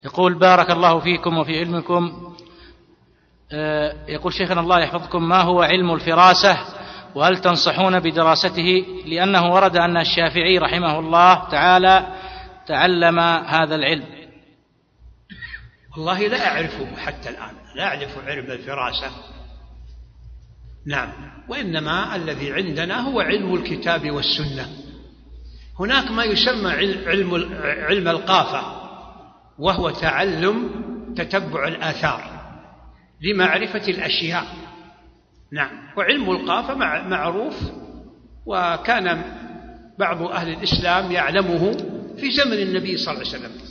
يقول بارك الله فيكم وفي علمكم. يقول شيخنا الله يحفظكم، ما هو علم الفراسة وهل تنصحون بدراسته؟ لأنه ورد أن الشافعي رحمه الله تعالى تعلم هذا العلم. والله لا أعرفه حتى الآن، لا أعرف علم الفراسة. نعم، وإنما الذي عندنا هو علم الكتاب والسنة. هناك ما يسمى علم القافة، وهو تعلم تتبع الآثار لمعرفة الأشياء. نعم، وعلم القافة معروف، وكان بعض أهل الإسلام يعلمه في زمن النبي صلى الله عليه وسلم.